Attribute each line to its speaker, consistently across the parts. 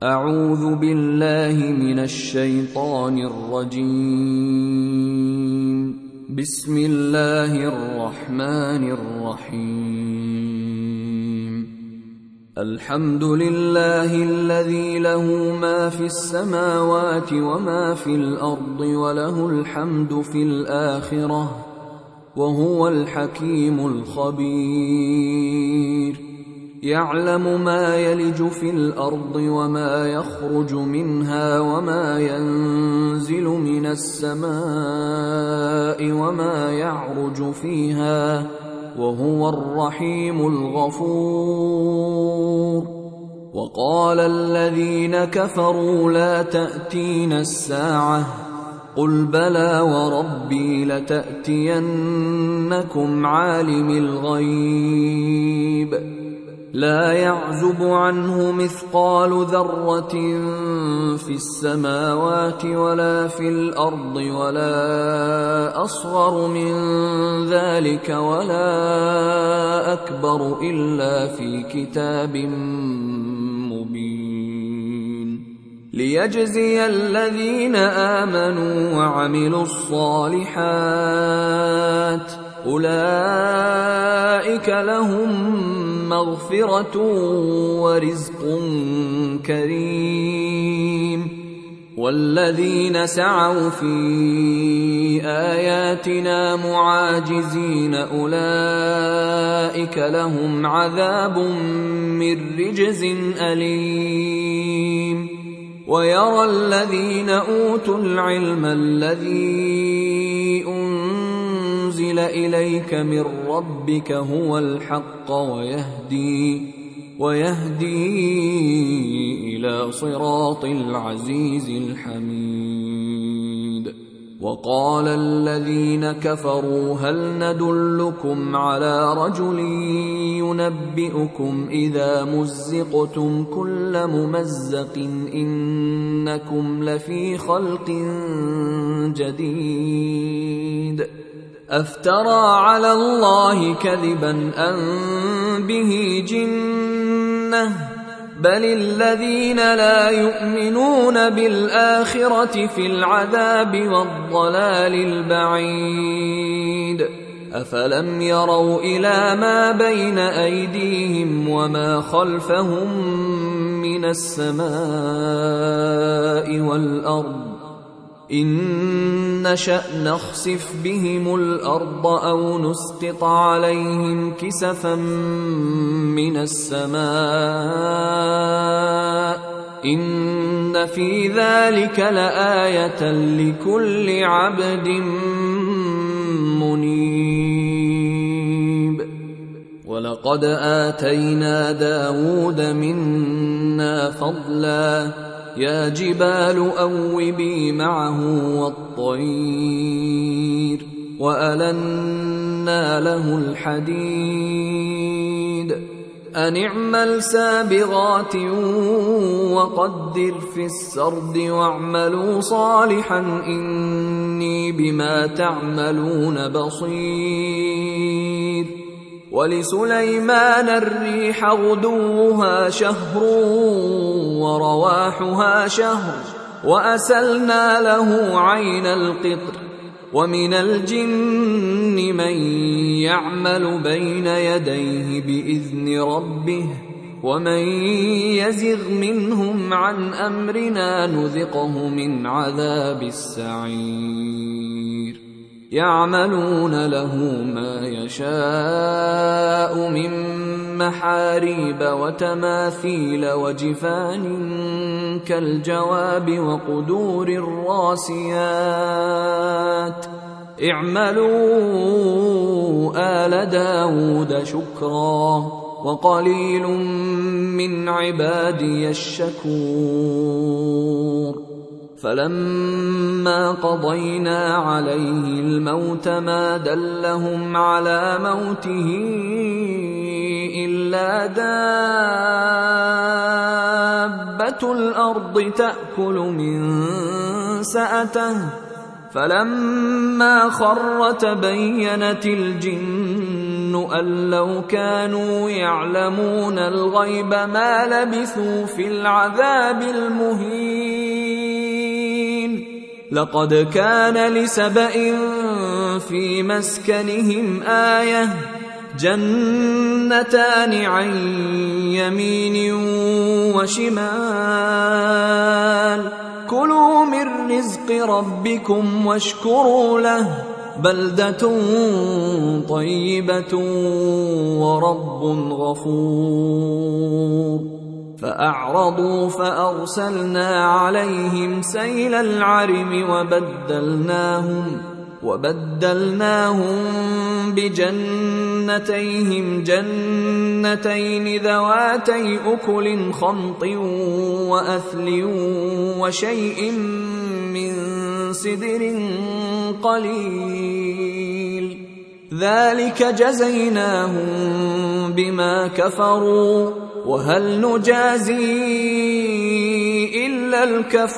Speaker 1: أعوذ بالله من الشيطان الرجيم. بسم الله الرحمن الرحيم. الحمد لله الذي له ما في السماوات وما في الأرض وله الحمد في الآخرة وهو الحكيم الخبير. يعلم ما يلج في الأرض وما يخرج منها وما ينزل من السماء وما يعرج فيها وهو الرحيم الغفور. وقال الذين كفروا لا تأتينا الساعة قل بلى وربي لتأتينكم عالم الغيب لا يعزب عنه مثقال ذرة في السماوات ولا في الأرض ولا أصغر من ذلك ولا أكبر إلا في كتاب مبين ليجزي الذين آمنوا وعملوا الصالحات أولئك لهم مغفرة ورزق كريم. والذين سعوا في آياتنا معاجزين أولئك لهم عذاب من رجز أليم. ويرى الذين أوتوا العلم الذي أنزل إليك من ربك هو الحق ويهدي إلى صراط العزيز الحميد. وقال الذين كفروا هل ندلكم على رجل ينبئكم إذا مزقتم كل ممزق إنكم لفي خلق جديد أفترى على الله كذبا أم به جنة بل الذين لا يؤمنون بالآخرة في العذاب والضلال البعيد. أفلم يروا إلى ما بين أيديهم وما خلفهم من السماء والأرض إن نشأ نخسف بهم الأرض أو نسقط عليهم كسفا من السماء إن في ذلك لآية لكل عبد منيب. ولقد آتينا داود منا فضلا يا جبال أوبي معه والطير وألنا له الحديد أن اعمل سابغات وقدر في السرد واعملوا صالحا إني بما تعملون بصير. ولسليمان الريح غدوها شهر ورواحها شهر وأسلنا له عين القطر ومن الجن من يعمل بين يديه بإذن ربه ومن يزغ منهم عن أمرنا نذقه من عذاب السعير. يعملون له ما يشاء من محاريب وتماثيل وجفان كالجواب وقدور الراسيات اعملوا آل داود شكرا وقليل من عبادي الشكور. فلما قضينا عليه الموت ما دلهم على موته إلا دابة الأرض تأكل من سأته فلما خر تبينت الجن يظن أن لو كانوا يعلمون الغيب ما لبثوا في العذاب المهين. لقد كان لسبإ في مسكنهم آية جنتان عن يمين وشمال كلوا من رزق ربكم واشكروا له بلدة طيبة ورب غفور. فأعرضوا فأرسلنا عليهم سيل العرم وبدلناهم بجنتيهم جنتين ذواتي أكل خمط وأثل وشيء من سدر قليل ذلك جزيناهم بما كفروا وهل نجازي إلا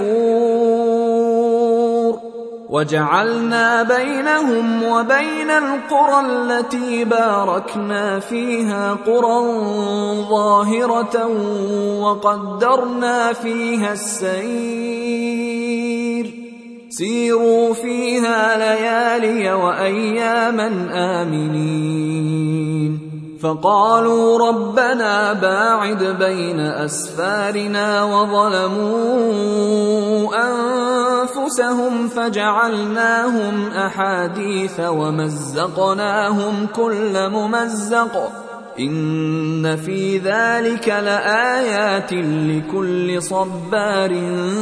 Speaker 1: الكفور. وجعلنا بينهم وبين القرى التي باركنا فيها قرى ظاهرة وقدرنا فيها السير سيروا فيها ليالي وأياما آمنين. فقالوا ربنا باعد بين أسفارنا وظلموا أنفسهم فجعلناهم أحاديث ومزقناهم كل ممزق إن في ذلك لآيات لكل صبار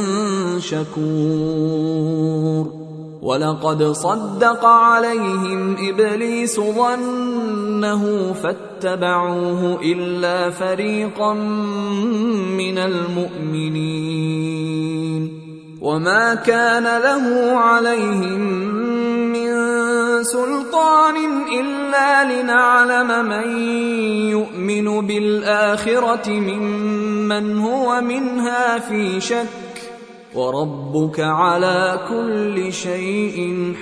Speaker 1: شكور. ولقد صدق عليهم إبليس ظنه فاتبعوه إلا فريقا من المؤمنين وما كان له عليهم من سلطان إلا لنعلم من يؤمن بالآخرة ممن هو منها في شك وربك على كل شيء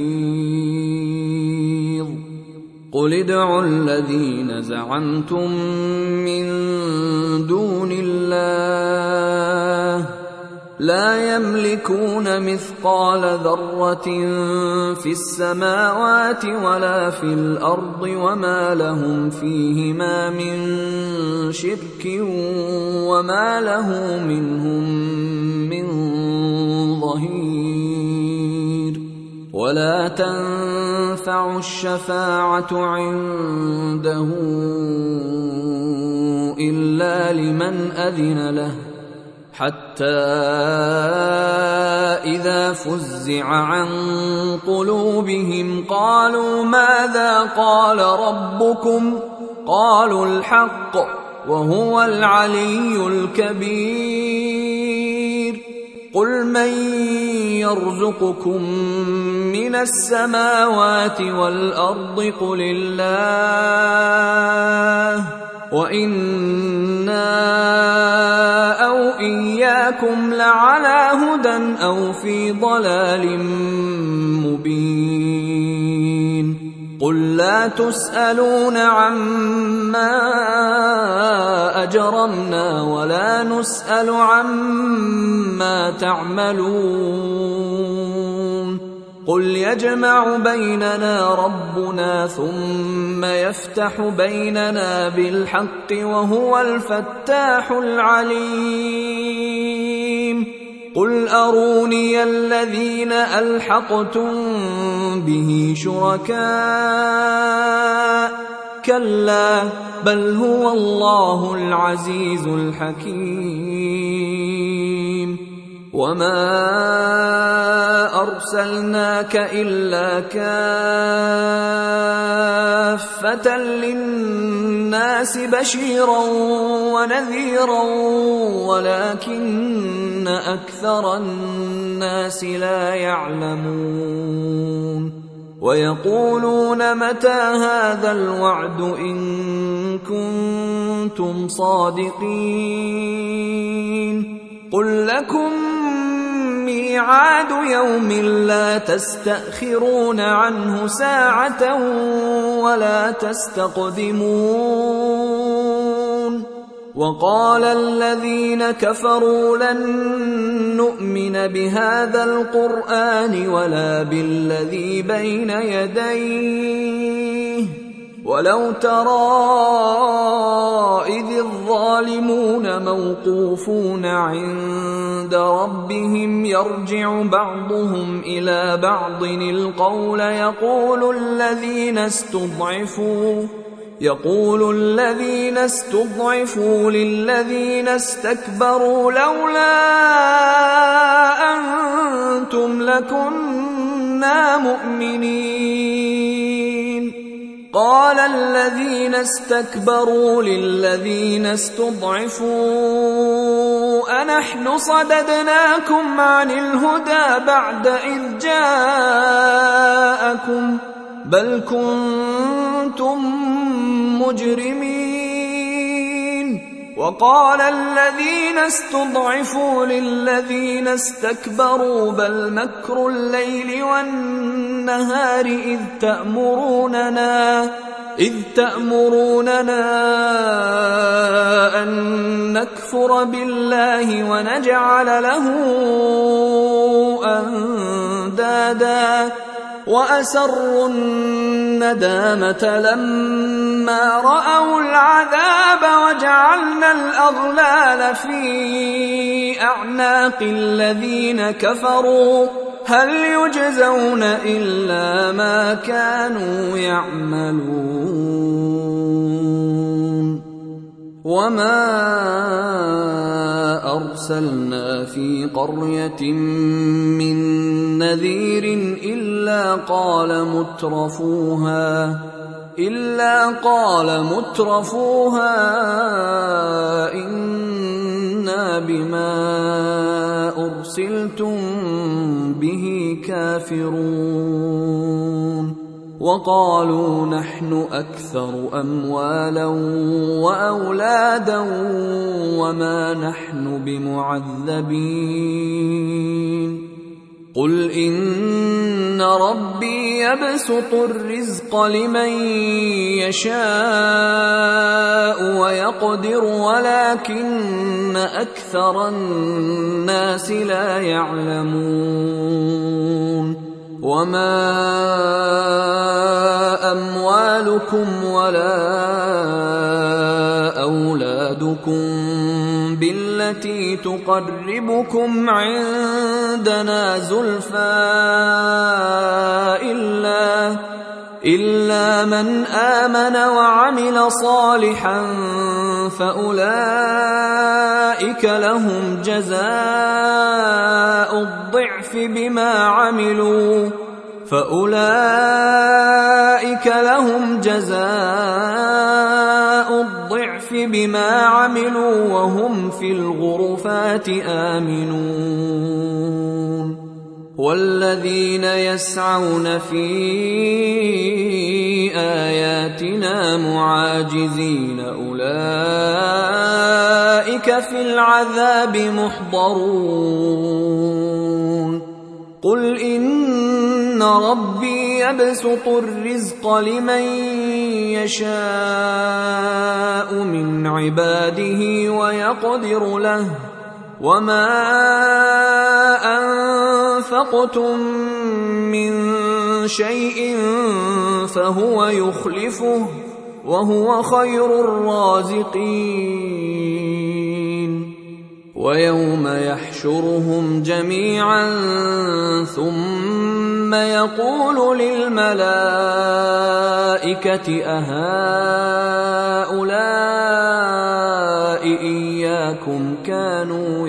Speaker 1: حفيظ. قل ادعوا الذين زعمتم من دون الله لا يملكون مثقال ذرة في السماوات ولا في الأرض وما لهم فيهما من شرك وما له منهم من ظهير. ولا تنفع الشفاعة عنده إلا لمن أذن له حتى إذا فزع عن قلوبهم قالوا ماذا قال ربكم قالوا الحق وهو العلي الكبير. قل من يرزقكم من السماوات والأرض قل الله وإنا أو إياكم لعلى هدى أو في ضلال مبين. قل لا تسألون عما أجرمنا ولا نسأل عما تعملون. قل يجمع بيننا ربنا ثم يفتح بيننا بالحق وهو الفتاح العليم. قل أروني الذين ألحقتم به شركاء كلا بل هو الله العزيز الحكيم. وما أرسلناك إلا كافة للناس بشيرا ونذيرا ولكن أكثر الناس لا يعلمون. ويقولون متى هذا الوعد إن كنتم صادقين. قل لكم ميعاد يوم لا تستأخرون عنه ساعة ولا تستقدمون وقال الذين كفروا لن نؤمن بهذا القرآن ولا بالذي بين يديه ولو ترى إذ الظالمون موقوفون عند ربهم يرجع بعضهم إلى بعض القول يقول الذين استضعفوا للذين استكبروا لولا أنتم لكنا مؤمنين قال الذين استكبروا للذين استضعفوا أنحن صددناكم عن الهدى بعد إذ جاءكم بل كنتم مجرمين وقال الذين استضعفوا للذين استكبروا بل مكر الليل والنهار إذ تأمروننا أن نكفر بالله ونجعل له أندادا وأسروا الندامة لما رأوا العذاب وجعلنا الأغلال في أعناق الذين كفروا هل يجزون إلا ما كانوا يعملون وما أرسلنا في قرية من نذير إلا قال مترفوها إنا بما أرسلتم به كافرون وقالوا نحن أكثر أموالا وأولادا وما نحن بمعذبين قل إن ربي يبسط الرزق لمن يشاء ويقدر ولكن أكثر الناس لا يعلمون وما أموالكم ولا أولادكم بالتي تقربكم عندنا زلفى إلا من آمن وعمل صالحا فأولئك لهم جزاء الضعف بما عملوا وهم في الغرفات آمنون والذين يسعون في آياتنا معاجزين أولئك في العذاب محضرون قل إن ربي يبسط الرزق لمن يشاء من عباده ويقدر له وما أنفقتم من شيء فهو يخلفه وهو خير الرازقين ويوم يحشرهم جميعا ثم يقول للملائكة أهؤلاء إياكم كانوا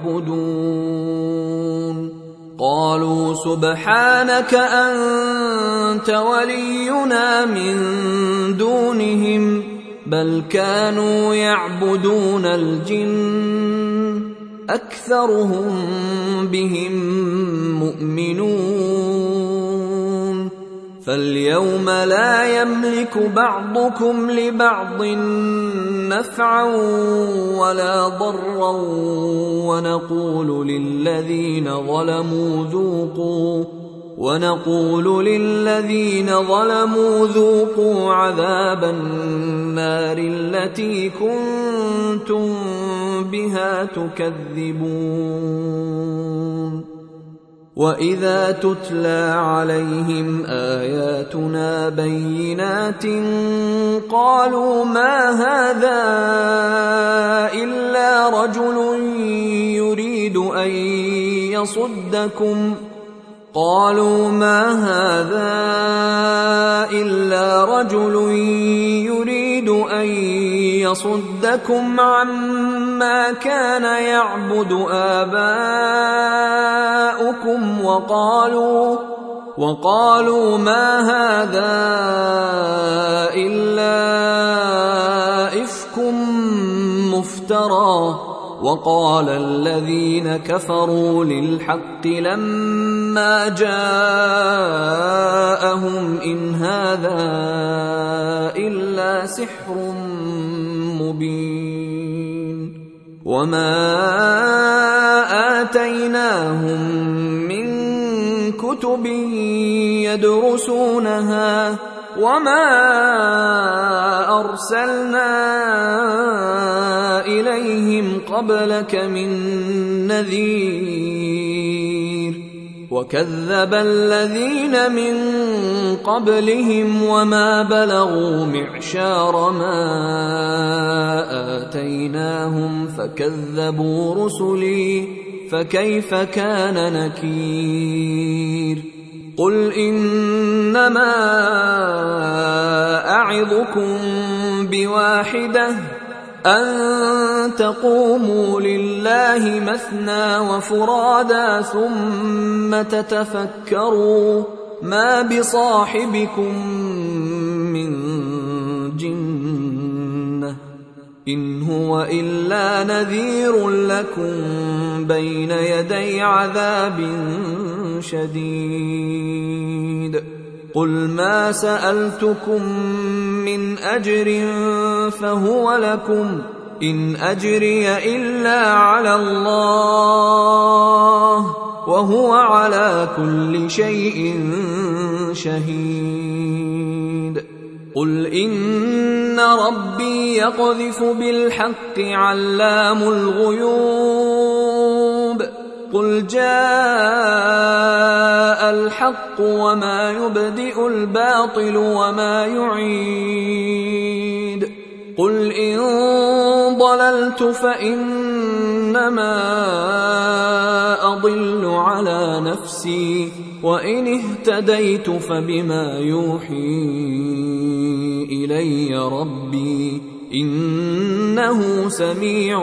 Speaker 1: يعبدون قالوا سبحانك أنت ولينا من دونهم بل كانوا يعبدون الجن أكثرهم بهم مؤمنون فاليوم لا يملك بعضكم لبعض نفعا ولا ضرا ونقول للذين ظلموا ذوقوا عذاب النار التي كنتم بها تكذبون. وإذا تتلى عليهم آياتنا بينات قالوا ما هذا إلا رجل يريد أن يصدكم عما كان يعبد آباؤكم وقالوا ما هذا إلا إفك مفترى. وقال الذين كفروا للحق لما جاءهم إن هذا إلا سحر مبين. وما آتيناهم من كتب يدرسونها وما أرسلنا إليهم قبلك من نذير. وكذب الذين من قبلهم وما بلغوا معشار ما آتيناهم فكذبوا رسلي فكيف كان نكير. قل إنما أعظكم بواحدة أن تقوموا لله مثنى وفرادا ثم تتفكروا ما بصاحبكم من جنة إن هو إلا نذير لكم بين يدي عذاب شديد. قل ما سألتكم من أجر فهو لكم إن أجري إلا على الله وهو على كل شيء شهيد. قل إن ربي يقذف بالحق علام الغيوب. قل جاء الحق وما يبدئ الباطل وما يعيد. قل إن ضللت فإنما أضل على نفسي وإن اهتديت فبما يوحي إلي ربي إنه سميع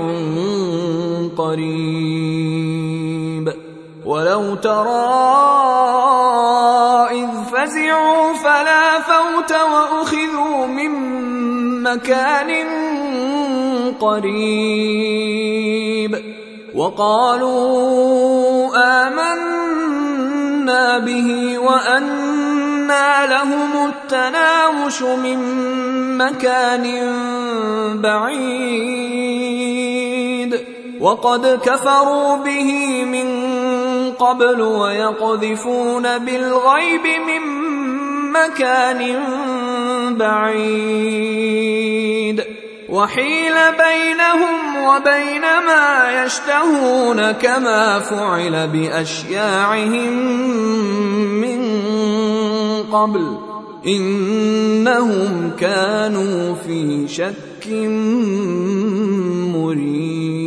Speaker 1: قريب. ولو ترى إذ فزعوا فلا فوت وأخذوا من مكان قريب وقالوا آمنا به وأنى لهم التناوش من مكان بعيد وقد كفروا به من قبل ويقذفون بالغيب من مكان بعيد وحيل بينهم وبين ما يشتهون كما فعل بأشياعهم من قبل إنهم كانوا في شك مريب.